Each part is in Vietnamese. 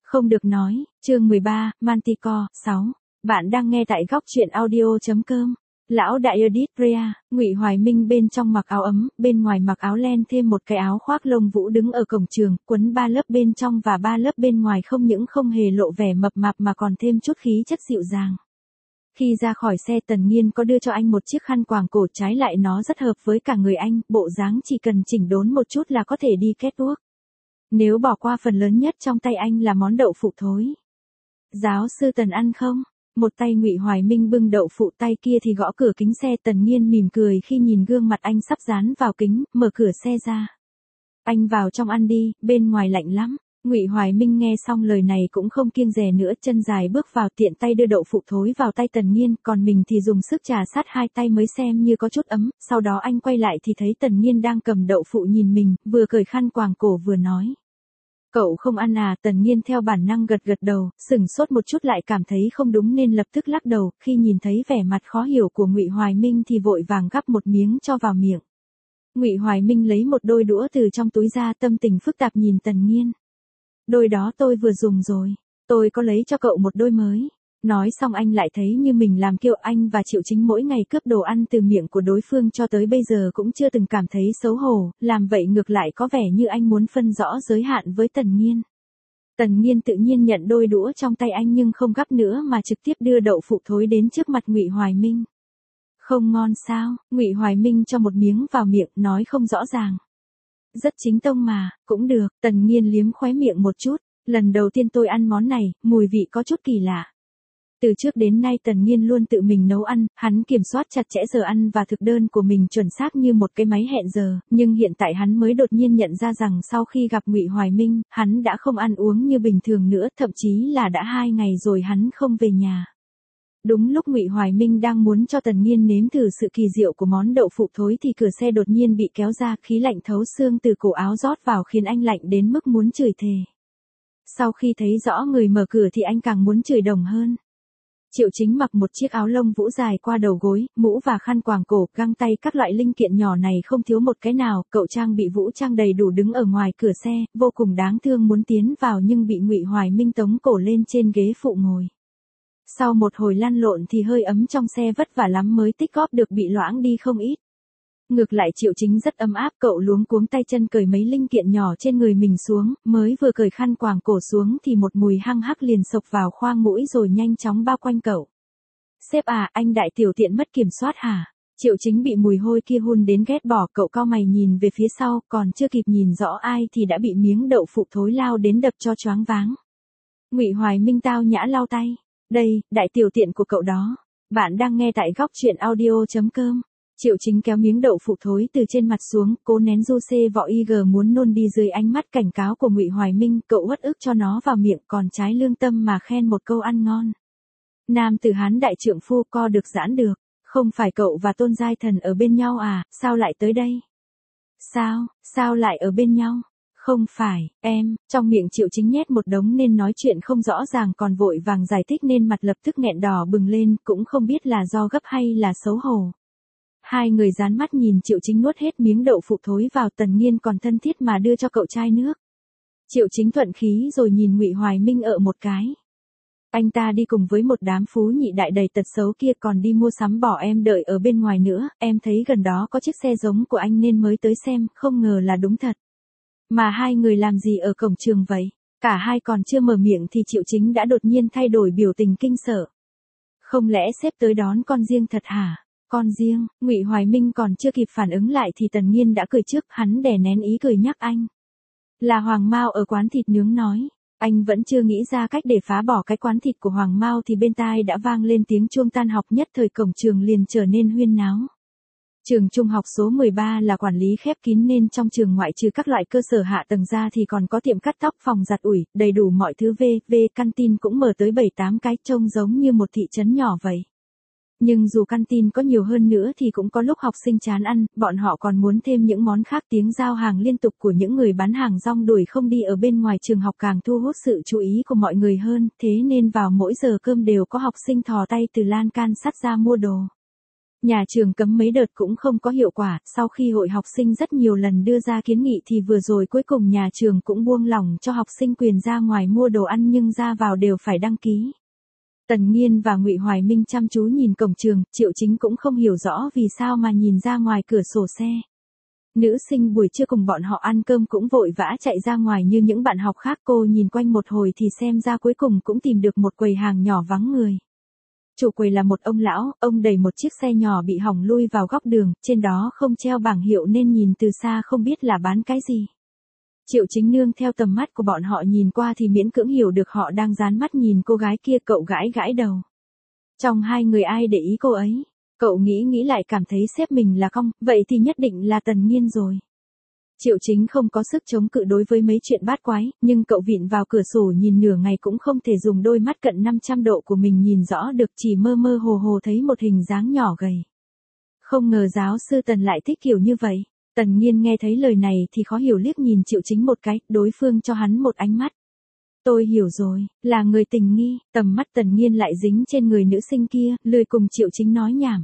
Không được nói, chương 13, Manticore, 6. Bạn đang nghe tại góc truyện audio.com. Lão đại Edith Rea, Ngụy Hoài Minh bên trong mặc áo ấm, bên ngoài mặc áo len thêm một cái áo khoác lông vũ đứng ở cổng trường, quấn 3 lớp bên trong và 3 lớp bên ngoài không những không hề lộ vẻ mập mạp mà còn thêm chút khí chất dịu dàng. Khi ra khỏi xe Tần Nghiên có đưa cho anh một chiếc khăn quàng cổ, trái lại nó rất hợp với cả người anh, bộ dáng chỉ cần chỉnh đốn một chút là có thể đi catwalk. Nếu bỏ qua phần lớn nhất trong tay anh là món đậu phụ thối. Giáo sư Tần ăn không? Một tay Ngụy Hoài Minh bưng đậu phụ, tay kia thì gõ cửa kính xe. Tần Nghiên mỉm cười khi nhìn gương mặt anh sắp dán vào kính, mở cửa xe ra. Anh vào trong ăn đi, bên ngoài lạnh lắm. Ngụy Hoài Minh nghe xong lời này cũng không kiêng dè nữa, chân dài bước vào, tiện tay đưa đậu phụ thối vào tay Tần Nghiên, còn mình thì dùng sức trà sát hai tay mới xem như có chút ấm. Sau đó anh quay lại thì thấy Tần Nghiên đang cầm đậu phụ nhìn mình, vừa cởi khăn quàng cổ vừa nói: "Cậu không ăn à?" Tần Nghiên theo bản năng gật gật đầu, sửng sốt một chút lại cảm thấy không đúng nên lập tức lắc đầu, khi nhìn thấy vẻ mặt khó hiểu của Ngụy Hoài Minh thì vội vàng gắp một miếng cho vào miệng. Ngụy Hoài Minh lấy một đôi đũa từ trong túi ra, tâm tình phức tạp nhìn Tần Nghiên. "Đôi đó tôi vừa dùng rồi, tôi có lấy cho cậu một đôi mới." Nói xong anh lại thấy như mình làm kiêu. Anh và Triệu Chính mỗi ngày cướp đồ ăn từ miệng của đối phương cho tới bây giờ cũng chưa từng cảm thấy xấu hổ, làm vậy ngược lại có vẻ như anh muốn phân rõ giới hạn với Tần Nghiên. Tần Nghiên tự nhiên nhận đôi đũa trong tay anh nhưng không gắp nữa mà trực tiếp đưa đậu phụ thối đến trước mặt Ngụy Hoài Minh. "Không ngon sao?" Ngụy Hoài Minh cho một miếng vào miệng, nói không rõ ràng. "Rất chính tông mà." "Cũng được." Tần Nghiên liếm khóe miệng một chút. "Lần đầu tiên tôi ăn món này, mùi vị có chút kỳ lạ." Từ trước đến nay Tần Nghiên luôn tự mình nấu ăn, hắn kiểm soát chặt chẽ giờ ăn và thực đơn của mình chuẩn xác như một cái máy hẹn giờ, nhưng hiện tại hắn mới đột nhiên nhận ra rằng sau khi gặp Ngụy Hoài Minh, hắn đã không ăn uống như bình thường nữa, thậm chí là đã 2 ngày rồi hắn không về nhà. Đúng lúc Ngụy Hoài Minh đang muốn cho Tần Nghiên nếm thử sự kỳ diệu của món đậu phụ thối thì cửa xe đột nhiên bị kéo ra, khí lạnh thấu xương từ cổ áo rót vào khiến anh lạnh đến mức muốn chửi thề. Sau khi thấy rõ người mở cửa thì anh càng muốn chửi đồng hơn. Triệu Chính mặc một chiếc áo lông vũ dài qua đầu gối, mũ và khăn quàng cổ, găng tay, các loại linh kiện nhỏ này không thiếu một cái nào. Cậu trang bị vũ trang đầy đủ đứng ở ngoài cửa xe, vô cùng đáng thương, muốn tiến vào nhưng bị Ngụy Hoài Minh tống cổ lên trên ghế phụ ngồi. Sau một hồi lăn lộn thì hơi ấm trong xe vất vả lắm mới tích góp được bị loãng đi không ít. Ngược lại Triệu Chính rất ấm áp, cậu luống cuống tay chân cởi mấy linh kiện nhỏ trên người mình xuống, mới vừa cởi khăn quàng cổ xuống thì một mùi hăng hắc liền xộc vào khoang mũi rồi nhanh chóng bao quanh cậu. "Sếp à, anh đại tiểu tiện mất kiểm soát hả?" Triệu Chính bị mùi hôi kia hun đến ghét bỏ, cậu cau mày nhìn về phía sau, còn chưa kịp nhìn rõ ai thì đã bị miếng đậu phụ thối lao đến đập cho choáng váng. Ngụy Hoài Minh tao nhã lau tay. "Đây, đại tiểu tiện của cậu đó." Bạn đang nghe tại góc truyện audio.com. Triệu Chính kéo miếng đậu phụ thối từ trên mặt xuống, cố nén juice vỏ IG muốn nôn đi dưới ánh mắt cảnh cáo của Ngụy Hoài Minh, cậu uất ức cho nó vào miệng, còn trái lương tâm mà khen một câu ăn ngon. Nam tử Hán đại trượng phu, co được giãn được. "Không phải cậu và Tôn Giai Thần ở bên nhau à, sao lại tới đây?" Sao lại ở bên nhau?" "Không phải, em." Trong miệng Triệu Chính nhét một đống nên nói chuyện không rõ ràng, còn vội vàng giải thích nên mặt lập tức nghẹn đỏ bừng lên, cũng không biết là do gấp hay là xấu hổ. Hai người dán mắt nhìn Triệu Chính nuốt hết miếng đậu phụ thối vào. Tần Nghiên còn thân thiết mà đưa cho cậu chai nước. Triệu Chính thuận khí rồi nhìn Ngụy Hoài Minh ở một cái. "Anh ta đi cùng với một đám phú nhị đại đầy tật xấu kia, còn đi mua sắm, bỏ em đợi ở bên ngoài nữa, em thấy gần đó có chiếc xe giống của anh nên mới tới xem, không ngờ là đúng thật." "Mà hai người làm gì ở cổng trường vậy?" Cả hai còn chưa mở miệng thì Triệu Chính đã đột nhiên thay đổi biểu tình kinh sợ. "Không lẽ sếp tới đón con riêng thật hả?" "Con riêng?" Ngụy Hoài Minh còn chưa kịp phản ứng lại thì Tần Nghiên đã cười trước, hắn đè nén ý cười nhắc anh. "Là Hoàng Mao ở quán thịt nướng nói." Anh vẫn chưa nghĩ ra cách để phá bỏ cái quán thịt của Hoàng Mao thì bên tai đã vang lên tiếng chuông tan học, nhất thời cổng trường liền trở nên huyên náo. Trường trung học số 13 là quản lý khép kín nên trong trường ngoại trừ các loại cơ sở hạ tầng ra thì còn có tiệm cắt tóc, phòng giặt ủi, đầy đủ mọi thứ. Canteen cũng mở tới 7-8 cái, trông giống như một thị trấn nhỏ vậy. Nhưng dù canteen có nhiều hơn nữa thì cũng có lúc học sinh chán ăn, bọn họ còn muốn thêm những món khác. Tiếng giao hàng liên tục của những người bán hàng rong đuổi không đi ở bên ngoài trường học càng thu hút sự chú ý của mọi người hơn, thế nên vào mỗi giờ cơm đều có học sinh thò tay từ lan can sắt ra mua đồ. Nhà trường cấm mấy đợt cũng không có hiệu quả, sau khi hội học sinh rất nhiều lần đưa ra kiến nghị thì vừa rồi cuối cùng nhà trường cũng buông lỏng cho học sinh quyền ra ngoài mua đồ ăn nhưng ra vào đều phải đăng ký. Tần Nghiên và Ngụy Hoài Minh chăm chú nhìn cổng trường, Triệu Chính cũng không hiểu rõ vì sao mà nhìn ra ngoài cửa sổ xe. Nữ sinh buổi trưa cùng bọn họ ăn cơm cũng vội vã chạy ra ngoài như những bạn học khác, cô nhìn quanh một hồi thì xem ra cuối cùng cũng tìm được một quầy hàng nhỏ vắng người. Chủ quầy là một ông lão, ông đẩy một chiếc xe nhỏ bị hỏng lui vào góc đường, trên đó không treo bảng hiệu nên nhìn từ xa không biết là bán cái gì. Triệu Chính nương theo tầm mắt của bọn họ nhìn qua thì miễn cưỡng hiểu được họ đang dán mắt nhìn cô gái kia, cậu gãi gãi đầu. Trong hai người ai để ý cô ấy? Cậu nghĩ lại cảm thấy sếp mình là cong, vậy thì nhất định là Tần Nghiên rồi. Triệu Chính không có sức chống cự đối với mấy chuyện bát quái, nhưng cậu vịn vào cửa sổ nhìn nửa ngày cũng không thể dùng đôi mắt cận 500 độ của mình nhìn rõ được, chỉ mơ mơ hồ hồ thấy một hình dáng nhỏ gầy. Không ngờ giáo sư Tần lại thích kiểu như vậy. Tần Nghiên nghe thấy lời này thì khó hiểu liếc nhìn Triệu Chính một cái, đối phương cho hắn một ánh mắt. Tôi hiểu rồi, là người tình nghi, tầm mắt Tần Nghiên lại dính trên người nữ sinh kia, lười cùng Triệu Chính nói nhảm.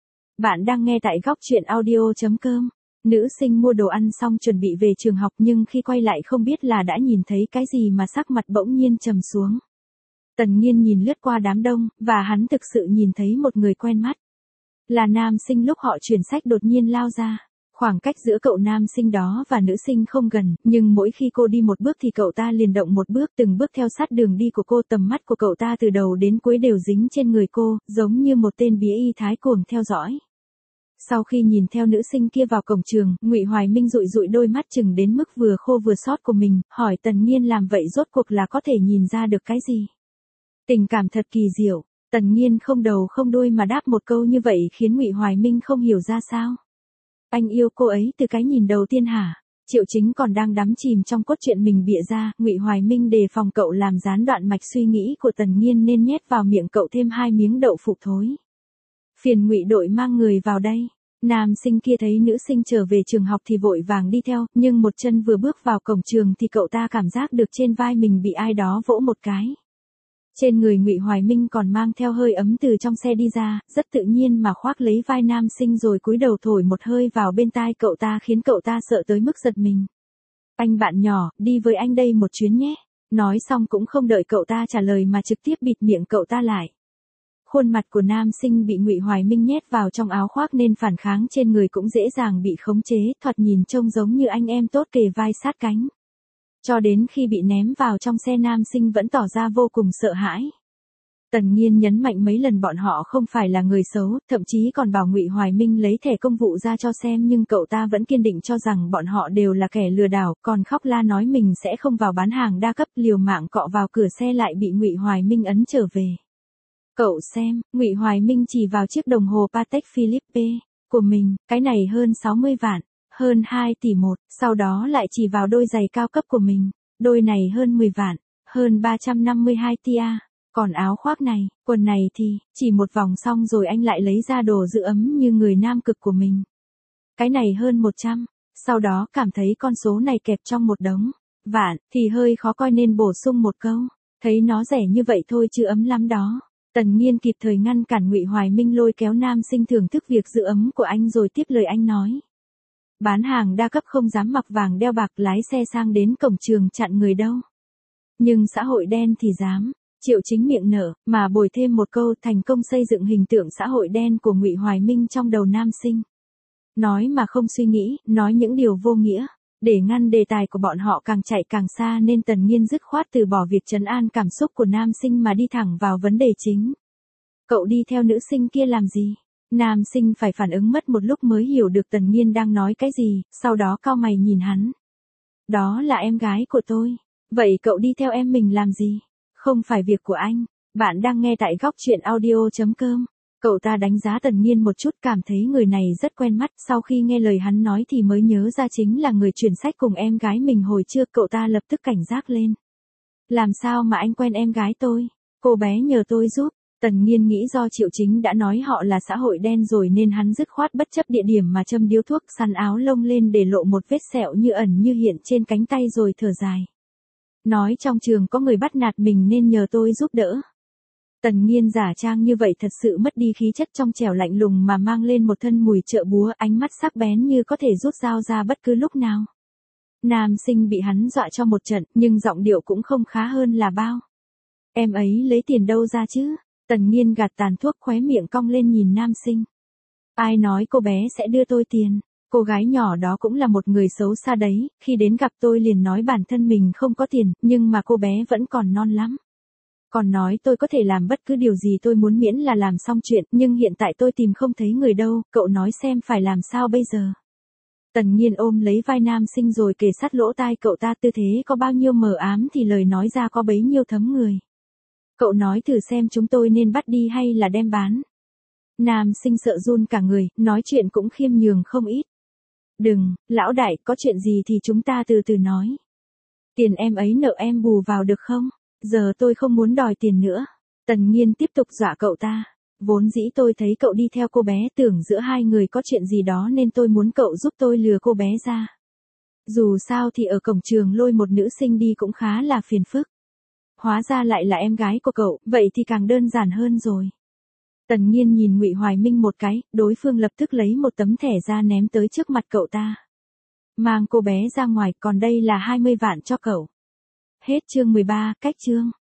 Bạn đang nghe tại góc truyện audio.com. Nữ sinh mua đồ ăn xong chuẩn bị về trường học nhưng khi quay lại không biết là đã nhìn thấy cái gì mà sắc mặt bỗng nhiên trầm xuống. Tần Nghiên nhìn lướt qua đám đông, và hắn thực sự nhìn thấy một người quen mắt. Là nam sinh lúc họ chuyển sách đột nhiên lao ra. Khoảng cách giữa cậu nam sinh đó và nữ sinh không gần, nhưng mỗi khi cô đi một bước thì cậu ta liền động một bước, từng bước theo sát đường đi của cô. Tầm mắt của cậu ta từ đầu đến cuối đều dính trên người cô, giống như một tên bí y thái cuồng theo dõi. Sau khi nhìn theo nữ sinh kia vào cổng trường, Ngụy Hoài Minh dụi dụi đôi mắt chừng đến mức vừa khô vừa sót của mình, hỏi Tần Nghiên làm vậy rốt cuộc là có thể nhìn ra được cái gì? Tình cảm thật kỳ diệu. Tần Nghiên không đầu không đuôi mà đáp một câu như vậy khiến Ngụy Hoài Minh không hiểu ra sao. Anh yêu cô ấy từ cái nhìn đầu tiên hả? Triệu Chính còn đang đắm chìm trong cốt truyện mình bịa ra, Ngụy Hoài Minh đề phòng cậu làm gián đoạn mạch suy nghĩ của Tần Nghiên nên nhét vào miệng cậu thêm 2 miếng đậu phụ thối. Phiền Ngụy đội mang người vào đây. Nam sinh kia thấy nữ sinh trở về trường học thì vội vàng đi theo, nhưng một chân vừa bước vào cổng trường thì cậu ta cảm giác được trên vai mình bị ai đó vỗ một cái. Trên người Ngụy Hoài Minh còn mang theo hơi ấm từ trong xe đi ra, rất tự nhiên mà khoác lấy vai nam sinh rồi cúi đầu thổi một hơi vào bên tai cậu ta khiến cậu ta sợ tới mức giật mình. Anh bạn nhỏ, đi với anh đây một chuyến nhé. Nói xong cũng không đợi cậu ta trả lời mà trực tiếp bịt miệng cậu ta lại. Khuôn mặt của nam sinh bị Ngụy Hoài Minh nhét vào trong áo khoác nên phản kháng trên người cũng dễ dàng bị khống chế, thoạt nhìn trông giống như anh em tốt kề vai sát cánh. Cho đến khi bị ném vào trong xe nam sinh vẫn tỏ ra vô cùng sợ hãi. Tần Nghiên nhấn mạnh mấy lần bọn họ không phải là người xấu, thậm chí còn bảo Ngụy Hoài Minh lấy thẻ công vụ ra cho xem nhưng cậu ta vẫn kiên định cho rằng bọn họ đều là kẻ lừa đảo, còn khóc la nói mình sẽ không vào bán hàng đa cấp, liều mạng cọ vào cửa xe lại bị Ngụy Hoài Minh ấn trở về. Cậu xem, Ngụy Hoài Minh chỉ vào chiếc đồng hồ Patek Philippe của mình, cái này hơn 60 vạn, hơn 2 tỷ một, sau đó lại chỉ vào đôi giày cao cấp của mình, đôi này hơn 10 vạn, hơn 352 tia, còn áo khoác này, quần này thì, chỉ một vòng xong rồi anh lại lấy ra đồ giữ ấm như người nam cực của mình. Cái này hơn 100, sau đó cảm thấy con số này kẹp trong một đống vạn, thì hơi khó coi nên bổ sung một câu, thấy nó rẻ như vậy thôi chứ ấm lắm đó. Tần Nghiên kịp thời ngăn cản Ngụy Hoài Minh lôi kéo nam sinh thưởng thức việc giữ ấm của anh rồi tiếp lời anh nói. Bán hàng đa cấp không dám mặc vàng đeo bạc lái xe sang đến cổng trường chặn người đâu. Nhưng xã hội đen thì dám. Triệu Chính miệng nở, mà bồi thêm một câu thành công xây dựng hình tượng xã hội đen của Ngụy Hoài Minh trong đầu nam sinh. Nói mà không suy nghĩ, nói những điều vô nghĩa. Để ngăn đề tài của bọn họ càng chạy càng xa nên Tần Nghiên dứt khoát từ bỏ việc trấn an cảm xúc của nam sinh mà đi thẳng vào vấn đề chính. Cậu đi theo nữ sinh kia làm gì? Nam sinh phải phản ứng mất một lúc mới hiểu được Tần Nghiên đang nói cái gì, sau đó cau mày nhìn hắn. Đó là em gái của tôi. Vậy cậu đi theo em mình làm gì? Không phải việc của anh. Bạn đang nghe tại góc truyện audio.com. Cậu ta đánh giá Tần Nghiên một chút cảm thấy người này rất quen mắt, sau khi nghe lời hắn nói thì mới nhớ ra chính là người chuyển sách cùng em gái mình hồi trước, cậu ta lập tức cảnh giác lên. Làm sao mà anh quen em gái tôi? Cô bé nhờ tôi giúp. Tần Nghiên nghĩ do Triệu Chính đã nói họ là xã hội đen rồi nên hắn dứt khoát bất chấp địa điểm mà châm điếu thuốc, sắn áo lông lên để lộ một vết sẹo như ẩn như hiện trên cánh tay rồi thở dài. Nói trong trường có người bắt nạt mình nên nhờ tôi giúp đỡ. Tần Nghiên giả trang như vậy thật sự mất đi khí chất trong trẻo lạnh lùng mà mang lên một thân mùi chợ búa, ánh mắt sắc bén như có thể rút dao ra bất cứ lúc nào. Nam sinh bị hắn dọa cho một trận, nhưng giọng điệu cũng không khá hơn là bao. Em ấy lấy tiền đâu ra chứ? Tần Nghiên gạt tàn thuốc, khóe miệng cong lên nhìn nam sinh. Ai nói cô bé sẽ đưa tôi tiền? Cô gái nhỏ đó cũng là một người xấu xa đấy, khi đến gặp tôi liền nói bản thân mình không có tiền, nhưng mà cô bé vẫn còn non lắm. Còn nói tôi có thể làm bất cứ điều gì tôi muốn miễn là làm xong chuyện, nhưng hiện tại tôi tìm không thấy người đâu, cậu nói xem phải làm sao bây giờ. Tần Nghiên ôm lấy vai nam sinh rồi kề sát lỗ tai cậu ta, tư thế có bao nhiêu mờ ám thì lời nói ra có bấy nhiêu thấm người. Cậu nói thử xem chúng tôi nên bắt đi hay là đem bán. Nam sinh sợ run cả người, nói chuyện cũng khiêm nhường không ít. Đừng, lão đại, có chuyện gì thì chúng ta từ từ nói. Tiền em ấy nợ em bù vào được không? Giờ tôi không muốn đòi tiền nữa. Tần Nghiên tiếp tục dọa cậu ta. Vốn dĩ tôi thấy cậu đi theo cô bé, tưởng giữa hai người có chuyện gì đó nên tôi muốn cậu giúp tôi lừa cô bé ra. Dù sao thì ở cổng trường lôi một nữ sinh đi cũng khá là phiền phức. Hóa ra lại là em gái của cậu, vậy thì càng đơn giản hơn rồi. Tần Nghiên nhìn Ngụy Hoài Minh một cái, đối phương lập tức lấy một tấm thẻ ra ném tới trước mặt cậu ta. Mang cô bé ra ngoài, còn đây là 20 vạn cho cậu. Hết chương 13, cách chương.